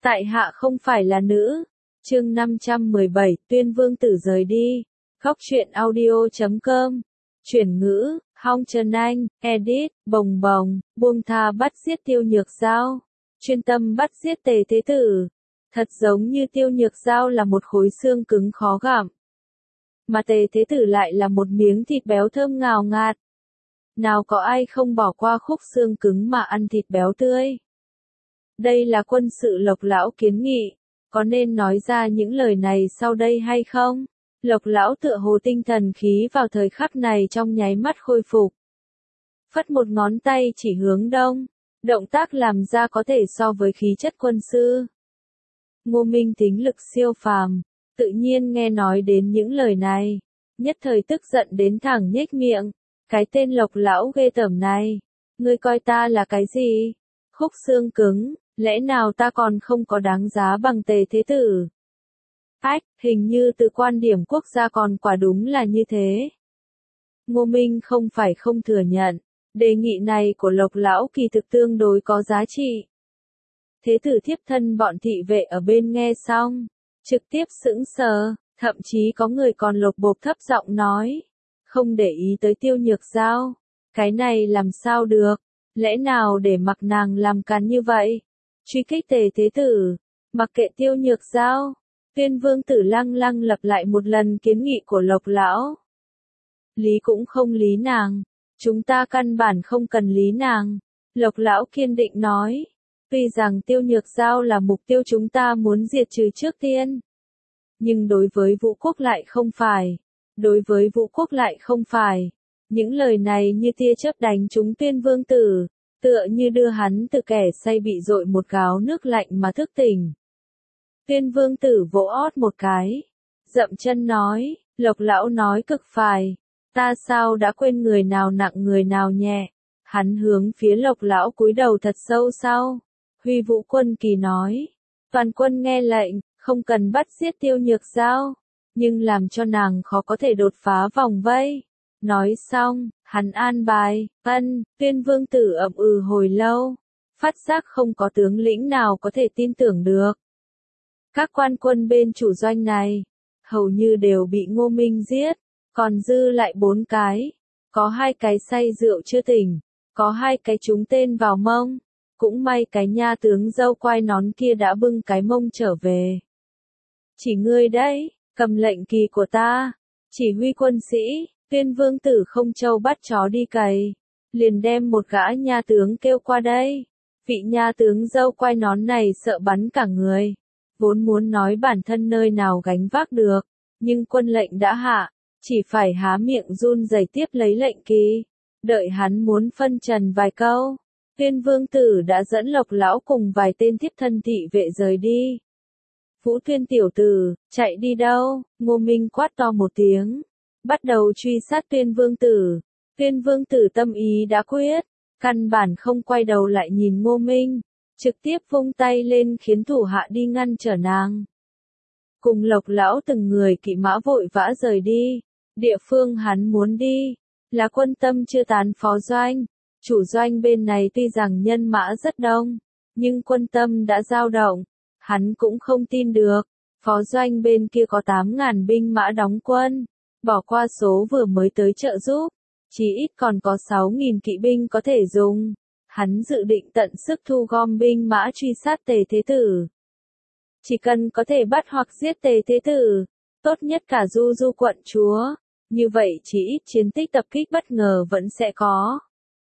Tại hạ không phải là nữ. Chương 517, Tuyên Vương Tử rời đi. Góc truyện audio.com. Chuyển ngữ, Hong Trần Anh, edit, bồng bồng, buông tha bắt giết Tiêu Nhược Giao. Chuyên tâm bắt giết Tề Thế Tử. Thật giống như Tiêu Nhược Giao là một khối xương cứng khó gặm. Mà Tề Thế Tử lại là một miếng thịt béo thơm ngào ngạt. Nào có ai không bỏ qua khúc xương cứng mà ăn thịt béo tươi. Đây là quân sự Lộc Lão kiến nghị, có nên nói ra những lời này sau đây hay không? Lộc Lão tựa hồ tinh thần khí vào thời khắc này trong nháy mắt khôi phục. Phất một ngón tay chỉ hướng đông, động tác làm ra có thể so với khí chất quân sư. Ngô Minh tính lực siêu phàm, tự nhiên nghe nói đến những lời này, nhất thời tức giận đến thẳng nhếch miệng. Cái tên Lộc Lão ghê tởm này, ngươi coi ta là cái gì? Khúc xương cứng, lẽ nào ta còn không có đáng giá bằng Tề Thế Tử? Ách, hình như từ quan điểm quốc gia còn quả đúng là như thế. Ngô Minh không phải không thừa nhận, đề nghị này của Lộc Lão kỳ thực tương đối có giá trị. Thế Tử thiếp thân bọn thị vệ ở bên nghe xong, trực tiếp sững sờ, thậm chí có người còn lột bột thấp giọng nói. Không để ý tới Tiêu Nhược Giao. Cái này làm sao được? Lẽ nào để mặc nàng làm càn như vậy? Truy kích Tề Thế Tử, mặc kệ Tiêu Nhược Giao. Tuyên Vương Tử lăng lăng lặp lại một lần kiến nghị của Lộc Lão. Lý cũng không lý nàng. Chúng ta căn bản không cần lý nàng. Lộc Lão kiên định nói. Tuy rằng Tiêu Nhược Giao là mục tiêu chúng ta muốn diệt trừ trước tiên. Nhưng đối với Vũ Quốc lại không phải. Đối với Vũ Quốc lại không phải. Những lời này như tia chớp đánh trúng Tuyên Vương Tử, tựa như đưa hắn từ kẻ say bị dội một gáo nước lạnh mà thức tỉnh. Tuyên Vương Tử vỗ ót một cái, dậm chân nói, Lộc Lão nói cực phải, ta sao đã quên người nào nặng người nào nhẹ. Hắn hướng phía Lộc Lão cúi đầu thật sâu sau. Huy Vũ Quân Kỳ nói, toàn quân nghe lệnh, không cần bắt giết Tiêu Nhược Giao. Nhưng làm cho nàng khó có thể đột phá vòng vây. Nói xong, hắn an bài, Tuyên Vương Tử ậm ừ hồi lâu, phát giác không có tướng lĩnh nào có thể tin tưởng được. Các quan quân bên chủ doanh này, hầu như đều bị Ngô Minh giết, còn dư lại 4 cái, có 2 cái say rượu chưa tỉnh, có 2 cái trúng tên vào mông, cũng may cái nha tướng dâu quai nón kia đã bưng cái mông trở về. Chỉ ngươi đấy. Cầm lệnh kỳ của ta, chỉ huy quân sĩ, Tuyên Vương Tử không trâu bắt chó đi cày, liền đem một gã nha tướng kêu qua đây. Vị nha tướng dâu quai nón này sợ bắn cả người, vốn muốn nói bản thân nơi nào gánh vác được, nhưng quân lệnh đã hạ, chỉ phải há miệng run rẩy tiếp lấy lệnh kỳ, đợi hắn muốn phân trần vài câu. Tuyên Vương Tử đã dẫn Lộc Lão cùng vài tên thiếp thân thị vệ rời đi. Vũ Tuyên tiểu tử, chạy đi đâu? Ngô Minh quát to một tiếng, bắt đầu truy sát Tuyên Vương Tử. Tuyên Vương Tử tâm ý đã quyết, căn bản không quay đầu lại nhìn Ngô Minh, trực tiếp vung tay lên khiến thủ hạ đi ngăn trở nàng. Cùng Lộc Lão từng người kỵ mã vội vã rời đi, địa phương hắn muốn đi, là Quân Tâm chưa tán phó doanh. Chủ doanh bên này tuy rằng nhân mã rất đông, nhưng Quân Tâm đã dao động. Hắn cũng không tin được, phó doanh bên kia có 8.000 binh mã đóng quân, bỏ qua số vừa mới tới trợ giúp, chỉ ít còn có 6.000 kỵ binh có thể dùng. Hắn dự định tận sức thu gom binh mã truy sát Tề Thế Tử. Chỉ cần có thể bắt hoặc giết Tề Thế Tử, tốt nhất cả Du quận chúa, như vậy chỉ ít chiến tích tập kích bất ngờ vẫn sẽ có.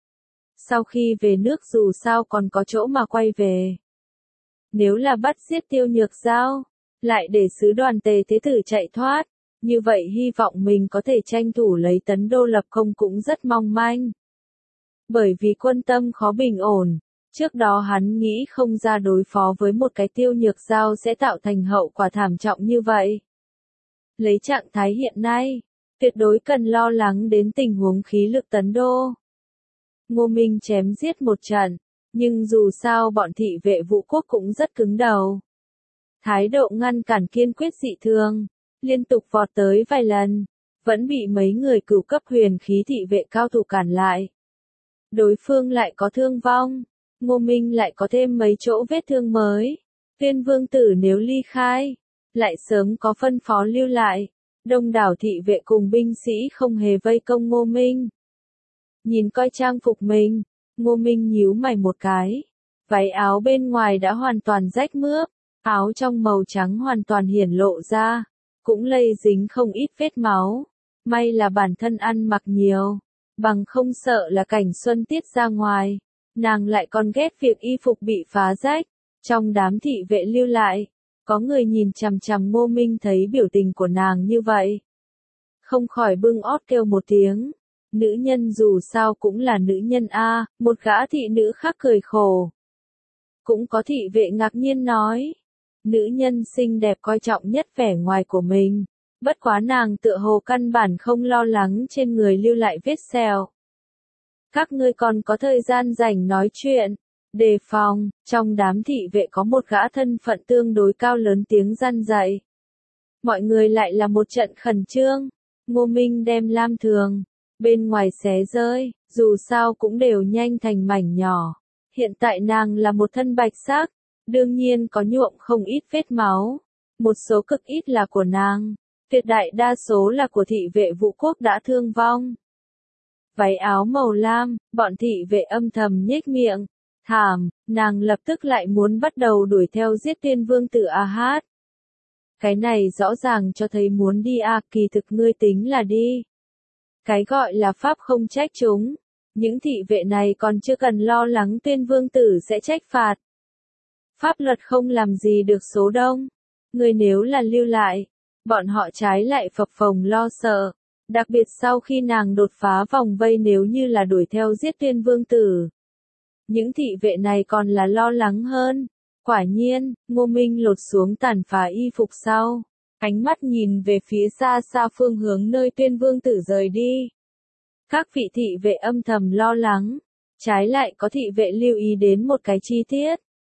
Sau khi về nước dù sao còn có chỗ mà quay về. Nếu là bắt giết Tiêu Nhược Giao, lại để sứ đoàn Tề Thế Tử chạy thoát, như vậy hy vọng mình có thể tranh thủ lấy Tấn Đô lập công cũng rất mong manh. Bởi vì Quân Tâm khó bình ổn, trước đó hắn nghĩ không ra đối phó với một cái Tiêu Nhược Giao sẽ tạo thành hậu quả thảm trọng như vậy. Lấy trạng thái hiện nay, tuyệt đối cần lo lắng đến tình huống khí lực Tấn Đô. Ngô Minh chém giết một trận. Nhưng dù sao bọn thị vệ Vũ Quốc cũng rất cứng đầu. Thái độ ngăn cản kiên quyết dị thường, liên tục vọt tới vài lần, vẫn bị mấy người cửu cấp huyền khí thị vệ cao thủ cản lại. Đối phương lại có thương vong, Ngô Minh lại có thêm mấy chỗ vết thương mới. Tuyên vương tử nếu ly khai, lại sớm có phân phó lưu lại. Đông đảo thị vệ cùng binh sĩ không hề vây công Ngô Minh. Nhìn coi trang phục mình, Ngô Minh nhíu mày một cái. Váy áo bên ngoài đã hoàn toàn rách mướp, áo trong màu trắng hoàn toàn hiển lộ ra, cũng lây dính không ít vết máu. May là bản thân ăn mặc nhiều, bằng không sợ là cảnh xuân tiết ra ngoài. Nàng lại còn ghét việc y phục bị phá rách. Trong đám thị vệ lưu lại, có người nhìn chằm chằm Ngô Minh thấy biểu tình của nàng như vậy. Không khỏi bưng ót kêu một tiếng. Nữ nhân dù sao cũng là nữ nhân a. Một gã thị nữ khác cười khổ. Cũng có thị vệ ngạc nhiên nói. Nữ nhân xinh đẹp coi trọng nhất vẻ ngoài của mình. Bất quá nàng tựa hồ căn bản không lo lắng trên người lưu lại vết sẹo. Các ngươi còn có thời gian rảnh nói chuyện. Đề phòng, trong đám thị vệ có một gã thân phận tương đối cao lớn tiếng răn dạy. Mọi người lại là một trận khẩn trương. Ngô Minh đem lam thường bên ngoài xé rơi, dù sao cũng đều nhanh thành mảnh nhỏ. Hiện tại nàng là một thân bạch sắc, đương nhiên có nhuộm không ít vết máu. Một số cực ít là của nàng, tuyệt đại đa số là của thị vệ Vũ Quốc đã thương vong. Váy áo màu lam, bọn thị vệ âm thầm nhếch miệng. Thảm, nàng lập tức lại muốn bắt đầu đuổi theo giết Tuyên vương tử A-hát. Cái này rõ ràng cho thấy muốn đi kỳ thực ngươi tính là đi. Cái gọi là pháp không trách chúng. Những thị vệ này còn chưa cần lo lắng Tuyên vương tử sẽ trách phạt. Pháp luật không làm gì được số đông. Ngươi nếu là lưu lại, bọn họ trái lại phập phồng lo sợ. Đặc biệt sau khi nàng đột phá vòng vây nếu như là đuổi theo giết Tuyên vương tử. Những thị vệ này còn là lo lắng hơn. Quả nhiên, Ngô Minh lột xuống tàn phá y phục sau. Ánh mắt nhìn về phía xa xa phương hướng nơi Tuyên vương tử rời đi. Các vị thị vệ âm thầm lo lắng. Trái lại có thị vệ lưu ý đến một cái chi tiết.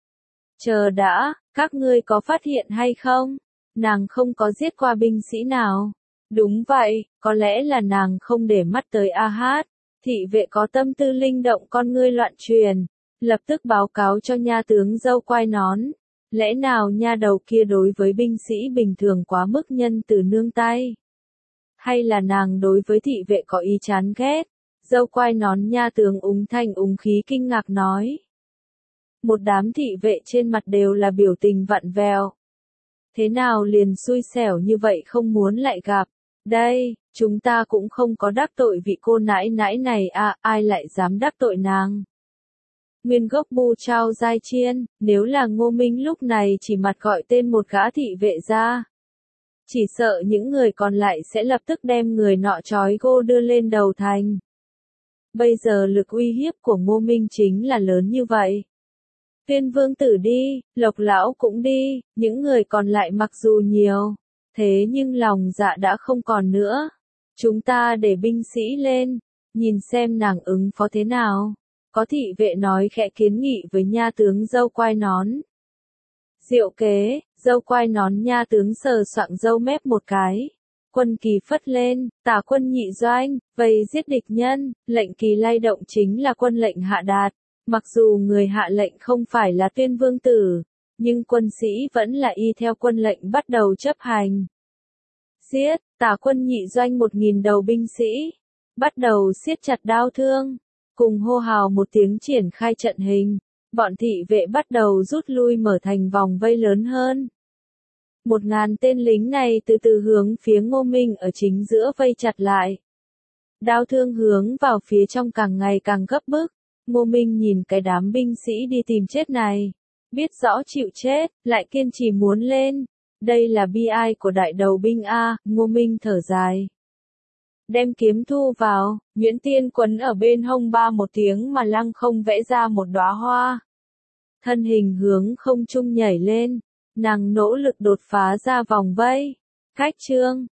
Chờ đã, các ngươi có phát hiện hay không? Nàng không có giết qua binh sĩ nào. Đúng vậy, có lẽ là nàng không để mắt tới A-hát. Thị vệ có tâm tư linh động con ngươi loạn truyền, lập tức báo cáo cho nha tướng dâu quai nón. Lẽ nào nha đầu kia đối với binh sĩ bình thường quá mức nhân từ nương tay? Hay là nàng đối với thị vệ có ý chán ghét? Dâu quai nón nha tướng úng thanh úng khí kinh ngạc nói. Một đám thị vệ trên mặt đều là biểu tình vặn vẹo. Thế nào liền xui xẻo như vậy không muốn lại gặp? Đây, chúng ta cũng không có đắc tội vị cô nãi nãi này ai lại dám đắc tội nàng. Nguyên gốc Bu Trao Giai Chiên, nếu là Ngô Minh lúc này chỉ mặt gọi tên một gã thị vệ ra. Chỉ sợ những người còn lại sẽ lập tức đem người nọ trói gô đưa lên đầu thành. Bây giờ lực uy hiếp của Ngô Minh chính là lớn như vậy. Tuyên vương tử đi, Lộc lão cũng đi, những người còn lại mặc dù nhiều. Thế nhưng lòng dạ đã không còn nữa. Chúng ta để binh sĩ lên, nhìn xem nàng ứng phó thế nào. Có thị vệ nói khẽ kiến nghị với nha tướng dâu quai nón. Diệu kế, dâu quai nón nha tướng sờ soạng râu mép một cái. Quân kỳ phất lên, tả quân nhị doanh, vây giết địch nhân, lệnh kỳ lay động chính là quân lệnh hạ đạt. Mặc dù người hạ lệnh không phải là Tuyên vương tử, nhưng quân sĩ vẫn là y theo quân lệnh bắt đầu chấp hành. Giết, tả quân nhị doanh 1000 đầu binh sĩ, bắt đầu siết chặt đao thương, cùng hô hào một tiếng triển khai trận hình, bọn thị vệ bắt đầu rút lui mở thành vòng vây lớn hơn. 1000 tên lính này từ từ hướng phía Ngô Minh ở chính giữa vây chặt lại. Đao thương hướng vào phía trong càng ngày càng gấp bức. Ngô Minh nhìn cái đám binh sĩ đi tìm chết này, biết rõ chịu chết, lại kiên trì muốn lên. Đây là bi ai của đại đầu binh Ngô Minh thở dài. Đem kiếm thu vào, Nguyễn Tiên quấn ở bên hông ba một tiếng mà lăng không vẽ ra một đóa hoa. Thân hình hướng không trung nhảy lên, nàng nỗ lực đột phá ra vòng vây. Cách chương